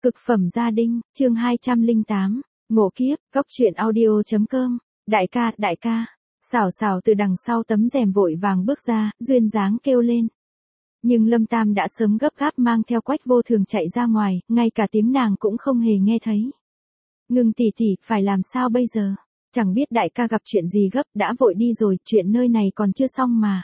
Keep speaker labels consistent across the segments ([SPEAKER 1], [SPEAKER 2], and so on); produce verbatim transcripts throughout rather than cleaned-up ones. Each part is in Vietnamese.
[SPEAKER 1] Cực phẩm gia đình, chương hai trăm lẻ tám, ngộ kiếp, góc truyện audio.com, đại ca, đại ca, xảo xảo từ đằng sau tấm rèm vội vàng bước ra, duyên dáng kêu lên. Nhưng Lâm Tam đã sớm gấp gáp mang theo Quách Vô Thường chạy ra ngoài, ngay cả tiếng nàng cũng không hề nghe thấy. Ngưng tỷ tỷ, phải làm sao bây giờ? Chẳng biết đại ca gặp chuyện gì gấp, đã vội đi rồi, chuyện nơi này còn chưa xong mà.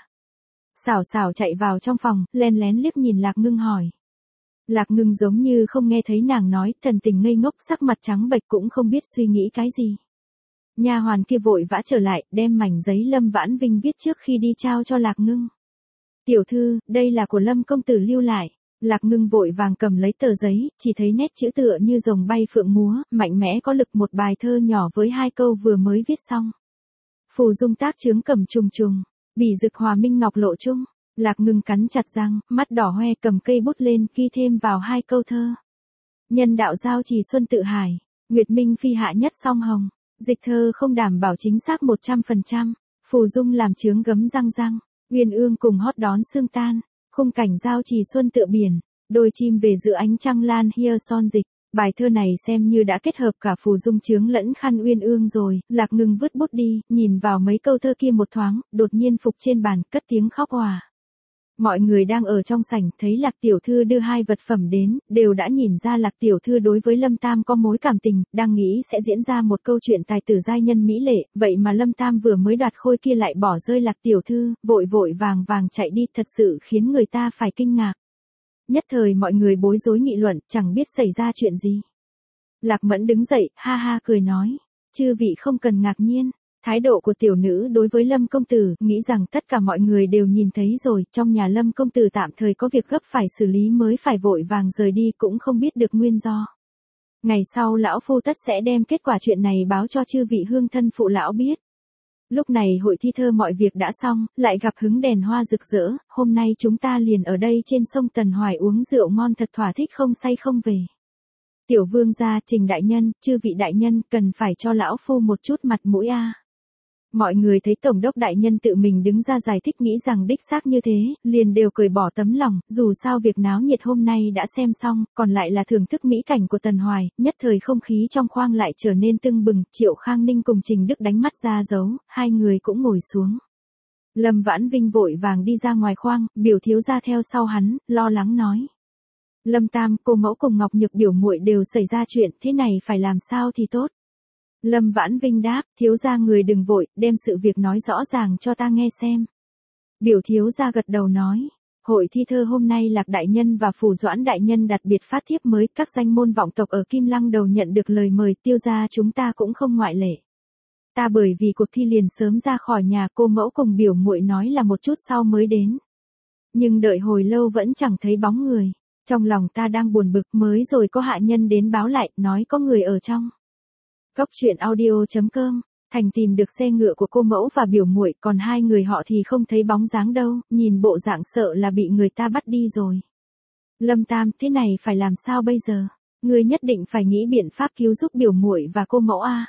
[SPEAKER 1] Xảo xảo chạy vào trong phòng, len lén liếc nhìn Lạc Ngưng hỏi. Lạc Ngưng giống như không nghe thấy nàng nói, thần tình ngây ngốc, sắc mặt trắng bệch cũng không biết suy nghĩ cái gì. Nha hoàn kia vội vã trở lại, đem mảnh giấy Lâm Vãn Vinh viết trước khi đi trao cho Lạc Ngưng. Tiểu thư, đây là của Lâm công tử lưu lại. Lạc Ngưng vội vàng cầm lấy tờ giấy, chỉ thấy nét chữ tựa như rồng bay phượng múa, mạnh mẽ có lực, một bài thơ nhỏ với hai câu vừa mới viết xong. Phù dung tác chướng cầm trùng trùng, bỉ dực hòa minh ngọc lộ chung. Lạc Ngưng cắn chặt răng, mắt đỏ hoe, cầm cây bút lên, ghi thêm vào hai câu thơ. Nhân đạo giao trì xuân tự hải, nguyệt minh phi hạ nhất song hồng. Dịch thơ không đảm bảo chính xác một trăm phần trăm, phù dung làm chướng gấm răng răng, uyên ương cùng hót đón sương tan, khung cảnh giao trì xuân tựa biển, đôi chim về giữa ánh trăng lan hia son dịch. Bài thơ này xem như đã kết hợp cả phù dung chướng lẫn khăn uyên ương rồi. Lạc Ngưng vứt bút đi, nhìn vào mấy câu thơ kia một thoáng, đột nhiên phục trên bàn, cất tiếng khóc òa. Mọi người đang ở trong sảnh thấy Lạc tiểu thư đưa hai vật phẩm đến, đều đã nhìn ra Lạc tiểu thư đối với Lâm Tam có mối cảm tình, đang nghĩ sẽ diễn ra một câu chuyện tài tử giai nhân mỹ lệ, vậy mà Lâm Tam vừa mới đoạt khôi kia lại bỏ rơi Lạc tiểu thư, vội vội vàng vàng chạy đi, thật sự khiến người ta phải kinh ngạc. Nhất thời mọi người bối rối nghị luận, chẳng biết xảy ra chuyện gì. Lạc Mẫn đứng dậy, ha ha cười nói, chư vị không cần ngạc nhiên. Thái độ của tiểu nữ đối với Lâm công tử, nghĩ rằng tất cả mọi người đều nhìn thấy rồi, trong nhà Lâm công tử tạm thời có việc gấp phải xử lý mới phải vội vàng rời đi, cũng không biết được nguyên do. Ngày sau lão phu tất sẽ đem kết quả chuyện này báo cho chư vị hương thân phụ lão biết. Lúc này hội thi thơ mọi việc đã xong, lại gặp hứng đèn hoa rực rỡ, hôm nay chúng ta liền ở đây trên sông Tần Hoài uống rượu ngon thật thỏa thích, không say không về. Tiểu vương gia, Trình đại nhân, chư vị đại nhân, cần phải cho lão phu một chút mặt mũi a. Mọi người thấy tổng đốc đại nhân tự mình đứng ra giải thích, nghĩ rằng đích xác như thế, liền đều cởi bỏ tấm lòng, dù sao việc náo nhiệt hôm nay đã xem xong, còn lại là thưởng thức mỹ cảnh của Tần Hoài, nhất thời không khí trong khoang lại trở nên tưng bừng. Triệu Khang Ninh cùng Trình Đức đánh mắt ra dấu, hai người cũng ngồi xuống. Lâm Vãn Vinh vội vàng đi ra ngoài khoang, biểu thiếu gia theo sau hắn, lo lắng nói. Lâm Tam, cô mẫu cùng Ngọc Nhược biểu muội đều xảy ra chuyện, thế này phải làm sao thì tốt. Lâm Vãn Vinh đáp, thiếu gia người đừng vội, đem sự việc nói rõ ràng cho ta nghe xem. Biểu thiếu gia gật đầu nói, hội thi thơ hôm nay Lạc đại nhân và Phù Doãn đại nhân đặc biệt phát thiếp mới, các danh môn vọng tộc ở Kim Lăng đầu nhận được lời mời, tiêu gia chúng ta cũng không ngoại lệ. Ta bởi vì cuộc thi liền sớm ra khỏi nhà, cô mẫu cùng biểu muội nói là một chút sau mới đến. Nhưng đợi hồi lâu vẫn chẳng thấy bóng người, trong lòng ta đang buồn bực, mới rồi có hạ nhân đến báo lại, nói có người ở trong. Góc truyện audio.com, Thành tìm được xe ngựa của cô mẫu và biểu muội, còn hai người họ thì không thấy bóng dáng đâu, nhìn bộ dạng sợ là bị người ta bắt đi rồi. Lâm Tam, thế này phải làm sao bây giờ? Ngươi nhất định phải nghĩ biện pháp cứu giúp biểu muội và cô mẫu a.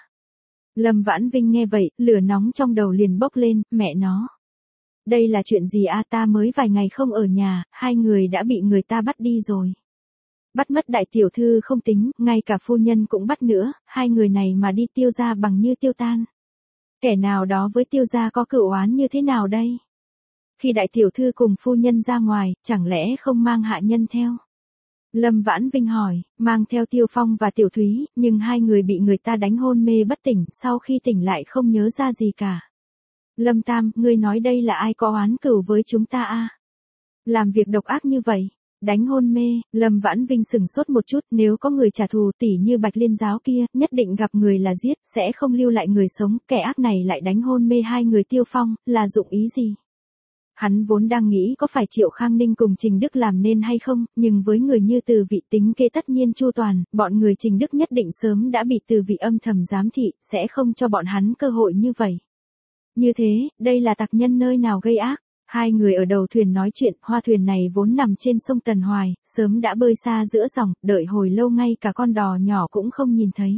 [SPEAKER 1] Lâm Vãn Vinh nghe vậy, lửa nóng trong đầu liền bốc lên, mẹ nó. Đây là chuyện gì a, ta mới vài ngày không ở nhà, hai người đã bị người ta bắt đi rồi. Bắt mất đại tiểu thư không tính, ngay cả phu nhân cũng bắt nữa, hai người này mà đi tiêu gia bằng như tiêu tan. Kẻ nào đó với tiêu gia có cựu oán như thế nào đây? Khi đại tiểu thư cùng phu nhân ra ngoài, chẳng lẽ không mang hạ nhân theo? Lâm Vãn Vinh hỏi, mang theo Tiêu Phong và Tiểu Thúy, nhưng hai người bị người ta đánh hôn mê bất tỉnh, sau khi tỉnh lại không nhớ ra gì cả. Lâm Tam, ngươi nói đây là ai có oán cừu với chúng ta a? Làm việc độc ác như vậy. Đánh hôn mê, Lâm Vãn Vinh sừng sốt một chút, nếu có người trả thù tỉ như Bạch Liên giáo kia, nhất định gặp người là giết, sẽ không lưu lại người sống, kẻ ác này lại đánh hôn mê hai người Tiêu Phong, là dụng ý gì? Hắn vốn đang nghĩ có phải Triệu Khang Ninh cùng Trình Đức làm nên hay không, nhưng với người như Từ Vị tính kế tất nhiên chu toàn, bọn người Trình Đức nhất định sớm đã bị Từ Vị âm thầm giám thị, sẽ không cho bọn hắn cơ hội như vậy. Như thế, đây là tặc nhân nơi nào gây ác? Hai người ở đầu thuyền nói chuyện, hoa thuyền này vốn nằm trên sông Tần Hoài, sớm đã bơi xa giữa dòng, đợi hồi lâu ngay cả con đò nhỏ cũng không nhìn thấy.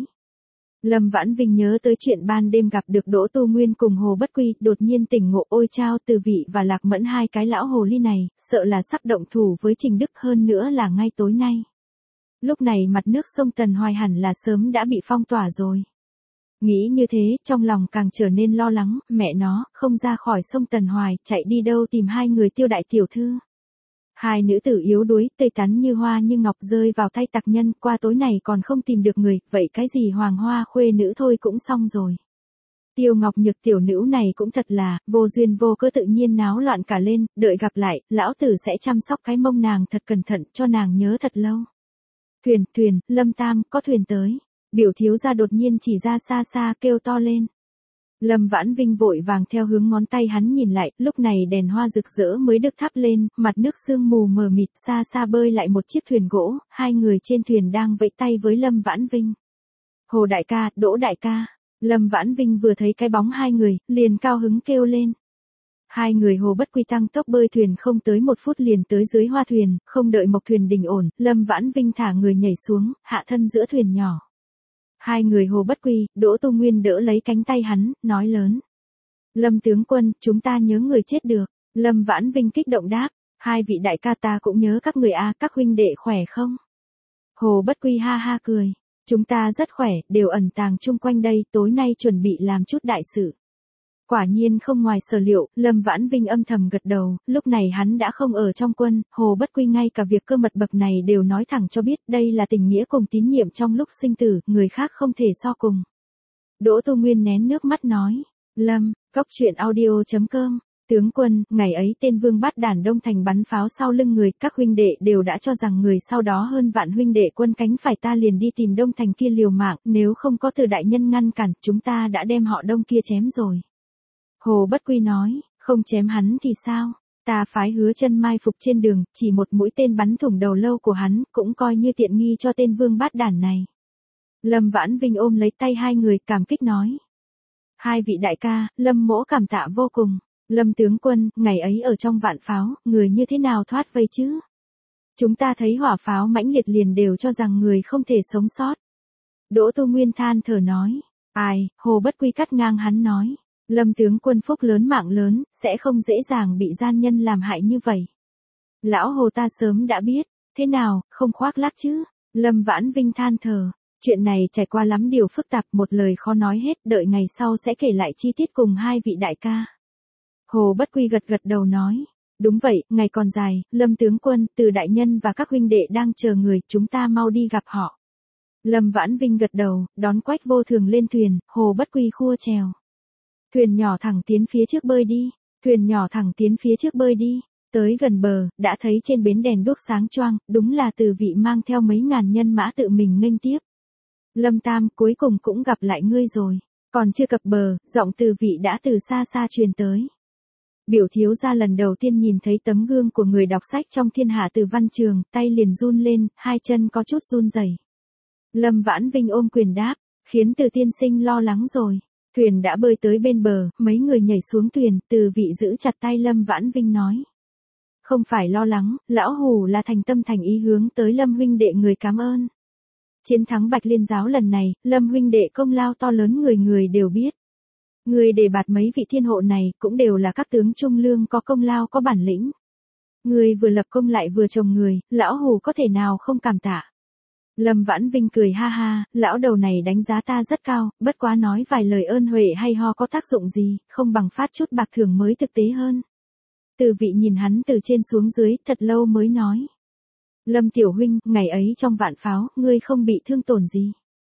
[SPEAKER 1] Lâm Vãn Vinh nhớ tới chuyện ban đêm gặp được Đỗ Tu Nguyên cùng Hồ Bất Quy, đột nhiên tỉnh ngộ, ôi chao, Từ Vị và Lạc Mẫn hai cái lão hồ ly này, sợ là sắp động thủ với Trình Đức, hơn nữa là ngay tối nay. Lúc này mặt nước sông Tần Hoài hẳn là sớm đã bị phong tỏa rồi. Nghĩ như thế, trong lòng càng trở nên lo lắng, mẹ nó, không ra khỏi sông Tần Hoài, chạy đi đâu tìm hai người Tiêu đại tiểu thư. Hai nữ tử yếu đuối, tươi tắn như hoa như ngọc rơi vào tay tặc nhân, qua tối này còn không tìm được người, vậy cái gì hoàng hoa khuê nữ thôi cũng xong rồi. Tiêu Ngọc Nhược tiểu nữ này cũng thật là, vô duyên vô cớ tự nhiên náo loạn cả lên, đợi gặp lại, lão tử sẽ chăm sóc cái mông nàng thật cẩn thận, cho nàng nhớ thật lâu. Thuyền, thuyền, Lâm Tam, có thuyền tới. Biểu thiếu gia đột nhiên chỉ ra xa xa kêu to lên. Lâm Vãn Vinh vội vàng theo hướng ngón tay hắn nhìn lại, lúc này đèn hoa rực rỡ mới được thắp lên, mặt nước sương mù mờ mịt, xa xa bơi lại một chiếc thuyền gỗ, hai người trên thuyền đang vẫy tay với Lâm Vãn Vinh. Hồ đại ca, Đỗ đại ca. Lâm Vãn Vinh vừa thấy cái bóng hai người, liền cao hứng kêu lên. Hai người Hồ Bất Quy tăng tốc bơi thuyền không tới một phút liền tới dưới hoa thuyền, không đợi mộc thuyền đình ổn, Lâm Vãn Vinh thả người nhảy xuống, hạ thân giữa thuyền nhỏ. Hai người Hồ Bất Quy, Đỗ Tu Nguyên đỡ lấy cánh tay hắn, nói lớn. Lâm tướng quân, chúng ta nhớ người chết được. Lâm Vãn Vinh kích động đáp, hai vị đại ca ta cũng nhớ các người a, các huynh đệ khỏe không? Hồ Bất Quy ha ha cười. Chúng ta rất khỏe, đều ẩn tàng chung quanh đây, tối nay chuẩn bị làm chút đại sự. Quả nhiên không ngoài sở liệu, Lâm Vãn Vinh âm thầm gật đầu, lúc này hắn đã không ở trong quân, Hồ Bất Quy ngay cả việc cơ mật bậc này đều nói thẳng cho biết, đây là tình nghĩa cùng tín nhiệm trong lúc sinh tử, người khác không thể so cùng. Đỗ Tu Nguyên nén nước mắt nói, Lâm, cốc truyện audio chấm com, tướng quân, ngày ấy tên Vương Bát Đản Đông Thành bắn pháo sau lưng người, các huynh đệ đều đã cho rằng người sau đó hơn vạn huynh đệ quân cánh phải ta liền đi tìm Đông Thành kia liều mạng, nếu không có từ đại nhân ngăn cản, chúng ta đã đem họ Đông kia chém rồi. Hồ Bất Quy nói, không chém hắn thì sao, ta phái Hứa Chân mai phục trên đường, chỉ một mũi tên bắn thủng đầu lâu của hắn, cũng coi như tiện nghi cho tên Vương Bát Đản này. Lâm Vãn Vinh ôm lấy tay hai người, cảm kích nói. Hai vị đại ca, Lâm mỗ cảm tạ vô cùng. Lâm tướng quân, ngày ấy ở trong vạn pháo, người như thế nào thoát vây chứ? Chúng ta thấy hỏa pháo mãnh liệt liền đều cho rằng người không thể sống sót. Đỗ Tu Nguyên than thở nói. Ai, Hồ Bất Quy cắt ngang hắn nói. Lâm tướng quân phúc lớn mạng lớn, sẽ không dễ dàng bị gian nhân làm hại như vậy. Lão Hồ ta sớm đã biết, thế nào, không khoác lác chứ? Lâm Vãn Vinh than thở. Chuyện này trải qua lắm điều phức tạp, một lời khó nói hết, đợi ngày sau sẽ kể lại chi tiết cùng hai vị đại ca. Hồ Bất Quy gật gật đầu nói, đúng vậy, ngày còn dài, Lâm tướng quân, Từ đại nhân và các huynh đệ đang chờ người, chúng ta mau đi gặp họ. Lâm Vãn Vinh gật đầu, đón Quách Vô Thường lên thuyền, Hồ Bất Quy khua chèo. Thuyền nhỏ thẳng tiến phía trước bơi đi, thuyền nhỏ thẳng tiến phía trước bơi đi, tới gần bờ, đã thấy trên bến đèn đuốc sáng choang, đúng là Từ vị mang theo mấy ngàn nhân mã tự mình nghênh tiếp. Lâm Tam, cuối cùng cũng gặp lại ngươi rồi, còn chưa cập bờ, giọng Từ vị đã từ xa xa truyền tới. Biểu thiếu gia lần đầu tiên nhìn thấy tấm gương của người đọc sách trong thiên hạ Từ văn trường, tay liền run lên, hai chân có chút run rẩy. Lâm Vãn Vinh ôm quyền đáp, khiến Từ tiên sinh lo lắng rồi. Thuyền đã bơi tới bên bờ, mấy người nhảy xuống thuyền, Từ vị giữ chặt tay Lâm Vãn Vinh nói. Không phải lo lắng, lão Hù là thành tâm thành ý hướng tới Lâm huynh đệ người cảm ơn. Chiến thắng Bạch Liên giáo lần này, Lâm huynh đệ công lao to lớn người người đều biết. Người đề bạt mấy vị thiên hộ này cũng đều là các tướng trung lương có công lao có bản lĩnh. Người vừa lập công lại vừa trồng người, lão Hù có thể nào không cảm tạ. Lâm Vãn Vinh cười ha ha, lão đầu này đánh giá ta rất cao, bất quá nói vài lời ơn huệ hay ho có tác dụng gì, không bằng phát chút bạc thưởng mới thực tế hơn. Từ vị nhìn hắn từ trên xuống dưới, thật lâu mới nói. Lâm tiểu huynh, ngày ấy trong vạn pháo, ngươi không bị thương tổn gì.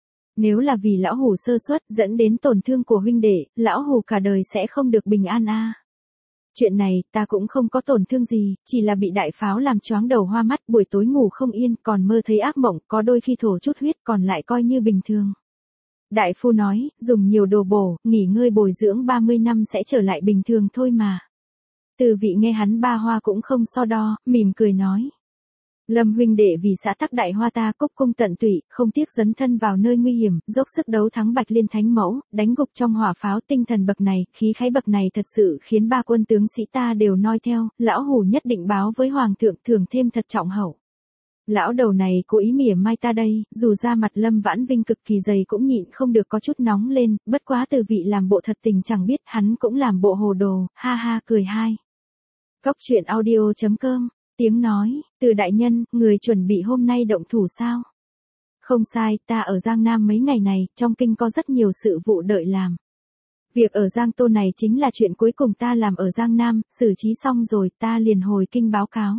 [SPEAKER 1] Nếu là vì lão Hù sơ suất dẫn đến tổn thương của huynh đệ, lão Hù cả đời sẽ không được bình an a. Chuyện này, ta cũng không có tổn thương gì, chỉ là bị đại pháo làm choáng đầu hoa mắt, buổi tối ngủ không yên, còn mơ thấy ác mộng, có đôi khi thổ chút huyết, còn lại coi như bình thường. Đại phu nói, dùng nhiều đồ bổ, nghỉ ngơi bồi dưỡng ba mươi năm sẽ trở lại bình thường thôi mà. Từ vị nghe hắn ba hoa cũng không so đo, mỉm cười nói. Lâm huynh đệ vì xã tắc đại hoa ta cúc cung tận tụy, không tiếc dấn thân vào nơi nguy hiểm, dốc sức đấu thắng Bạch Liên thánh mẫu, đánh gục trong hỏa pháo, tinh thần bậc này, khí khái bậc này thật sự khiến ba quân tướng sĩ ta đều noi theo, lão Hù nhất định báo với hoàng thượng thưởng thêm thật trọng hậu. Lão đầu này cố ý mỉa mai ta đây, dù ra mặt Lâm Vãn Vinh cực kỳ dày cũng nhịn không được có chút nóng lên, bất quá Từ vị làm bộ thật tình chẳng biết, hắn cũng làm bộ hồ đồ, ha ha cười hai. Cốc truyện audio chấm com. Tiếng nói, Từ đại nhân, người chuẩn bị hôm nay động thủ sao? Không sai, ta ở Giang Nam mấy ngày này, trong kinh có rất nhiều sự vụ đợi làm. Việc ở Giang Tô này chính là chuyện cuối cùng ta làm ở Giang Nam, xử trí xong rồi ta liền hồi kinh báo cáo.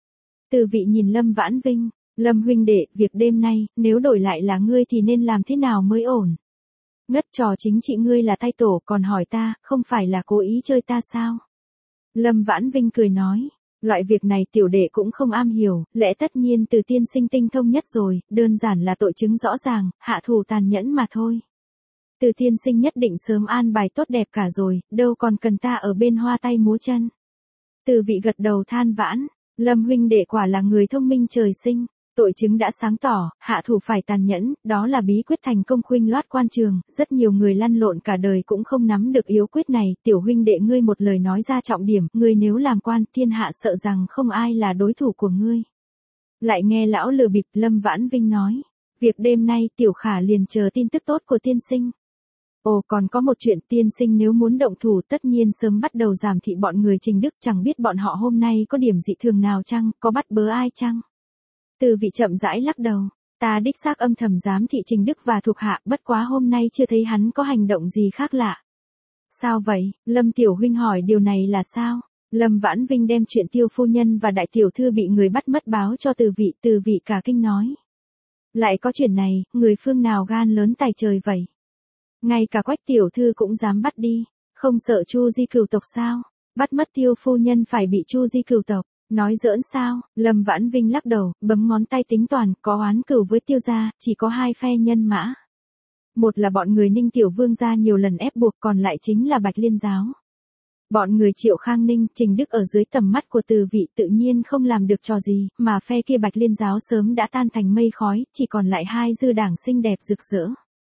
[SPEAKER 1] Từ vị nhìn Lâm Vãn Vinh, Lâm huynh đệ, việc đêm nay, nếu đổi lại là ngươi thì nên làm thế nào mới ổn? Ngất trò chính trị ngươi là tay tổ còn hỏi ta, không phải là cố ý chơi ta sao? Lâm Vãn Vinh cười nói, loại việc này tiểu đệ cũng không am hiểu, lẽ tất nhiên Từ tiên sinh tinh thông nhất rồi, đơn giản là tội chứng rõ ràng, hạ thủ tàn nhẫn mà thôi. Từ tiên sinh nhất định sớm an bài tốt đẹp cả rồi, đâu còn cần ta ở bên hoa tay múa chân. Từ vị gật đầu than vãn, Lâm huynh đệ quả là người thông minh trời sinh. Tội chứng đã sáng tỏ, hạ thủ phải tàn nhẫn, đó là bí quyết thành công khuynh loát quan trường, rất nhiều người lăn lộn cả đời cũng không nắm được yếu quyết này, tiểu huynh đệ ngươi một lời nói ra trọng điểm, ngươi nếu làm quan, thiên hạ sợ rằng không ai là đối thủ của ngươi. Lại nghe lão lừa bịp, Lâm Vãn Vinh nói, việc đêm nay tiểu khả liền chờ tin tức tốt của tiên sinh. Ồ, còn có một chuyện, tiên sinh nếu muốn động thủ tất nhiên sớm bắt đầu giảm thị bọn người Trình Đức, chẳng biết bọn họ hôm nay có điểm dị thường nào chăng, có bắt bớ ai chăng? Từ vị chậm rãi lắc đầu, ta đích xác âm thầm giám thị Trình Đức và thuộc hạ, bất quá hôm nay chưa thấy hắn có hành động gì khác lạ. Sao vậy? Lâm tiểu huynh hỏi điều này là sao? Lâm Vãn Vinh đem chuyện Tiêu phu nhân và đại tiểu thư bị người bắt mất báo cho Từ vị, Từ vị cả kinh nói. Lại có chuyện này, người phương nào gan lớn tài trời vậy? Ngay cả Quách tiểu thư cũng dám bắt đi, không sợ Chu Di cửu tộc sao? Bắt mất Tiêu phu nhân phải bị Chu Di cửu tộc. Nói giỡn sao? Lâm Vãn Vinh lắc đầu, bấm ngón tay tính toàn, có oán cửu với Tiêu gia, chỉ có hai phe nhân mã. Một là bọn người Ninh tiểu vương gia nhiều lần ép buộc, còn lại chính là Bạch Liên giáo. Bọn người Triệu Khang Ninh, Trình Đức ở dưới tầm mắt của Từ vị tự nhiên không làm được trò gì, mà phe kia Bạch Liên giáo sớm đã tan thành mây khói, chỉ còn lại hai dư đảng xinh đẹp rực rỡ.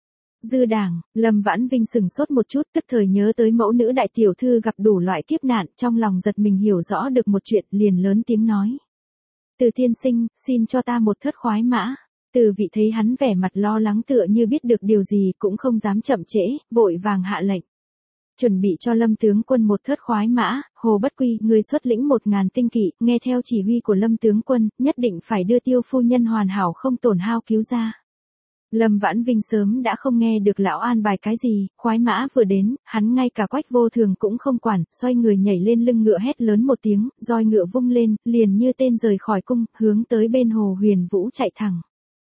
[SPEAKER 1] Dư đảng, Lâm Vãn Vinh sừng sốt một chút, tức thời nhớ tới mẫu nữ đại tiểu thư gặp đủ loại kiếp nạn, trong lòng giật mình hiểu rõ được một chuyện, liền lớn tiếng nói. Từ tiên sinh, xin cho ta một thớt khoái mã. Từ vị thấy hắn vẻ mặt lo lắng tựa như biết được điều gì, cũng không dám chậm trễ, vội vàng hạ lệnh. Chuẩn bị cho Lâm tướng quân một thớt khoái mã, Hồ Bất Quy, người xuất lĩnh một ngàn tinh kỵ, nghe theo chỉ huy của Lâm tướng quân, nhất định phải đưa Tiêu phu nhân hoàn hảo không tổn hao cứu ra. Lâm Vãn Vinh sớm đã không nghe được lão an bài cái gì, khoái mã vừa đến, hắn ngay cả Quách vô thường cũng không quản, xoay người nhảy lên lưng ngựa hét lớn một tiếng, roi ngựa vung lên, liền như tên rời khỏi cung, hướng tới bên Hồ Huyền Vũ chạy thẳng.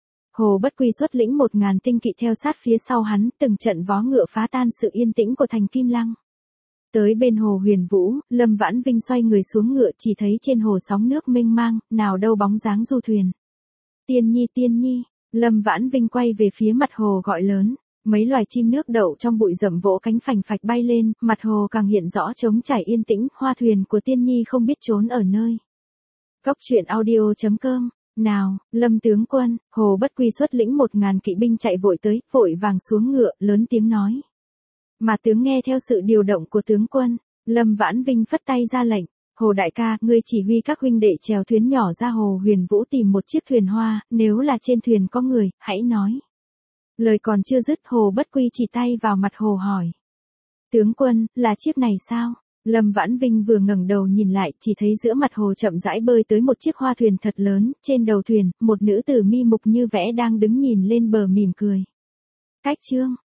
[SPEAKER 1] Hồ Bất Quy xuất lĩnh một ngàn tinh kỵ theo sát phía sau hắn, từng trận vó ngựa phá tan sự yên tĩnh của thành Kim Lăng. Tới bên Hồ Huyền Vũ, Lâm Vãn Vinh xoay người xuống ngựa, chỉ thấy trên hồ sóng nước mênh mang, nào đâu bóng dáng du thuyền. Tiên nhi tiên nhi. Lâm Vãn Vinh quay về phía mặt hồ gọi lớn, mấy loài chim nước đậu trong bụi rậm vỗ cánh phành phạch bay lên, mặt hồ càng hiện rõ trống trải yên tĩnh, hoa thuyền của tiên nhi không biết trốn ở nơi. Cốc truyện audio chấm com, nào, Lâm tướng quân, Hồ Bất Quy xuất lĩnh một ngàn kỵ binh chạy vội tới, vội vàng xuống ngựa, lớn tiếng nói. Mà tướng nghe theo sự điều động của tướng quân, Lâm Vãn Vinh phất tay ra lệnh. Hồ đại ca, ngươi chỉ huy các huynh đệ chèo thuyền nhỏ ra Hồ Huyền Vũ tìm một chiếc thuyền hoa, nếu là trên thuyền có người, hãy nói. Lời còn chưa dứt, Hồ Bất Quy chỉ tay vào mặt hồ hỏi. Tướng quân, là chiếc này sao? Lâm Vãn Vinh vừa ngẩng đầu nhìn lại, chỉ thấy giữa mặt hồ chậm rãi bơi tới một chiếc hoa thuyền thật lớn, trên đầu thuyền, một nữ tử mi mục như vẽ đang đứng nhìn lên bờ mỉm cười. Cách chương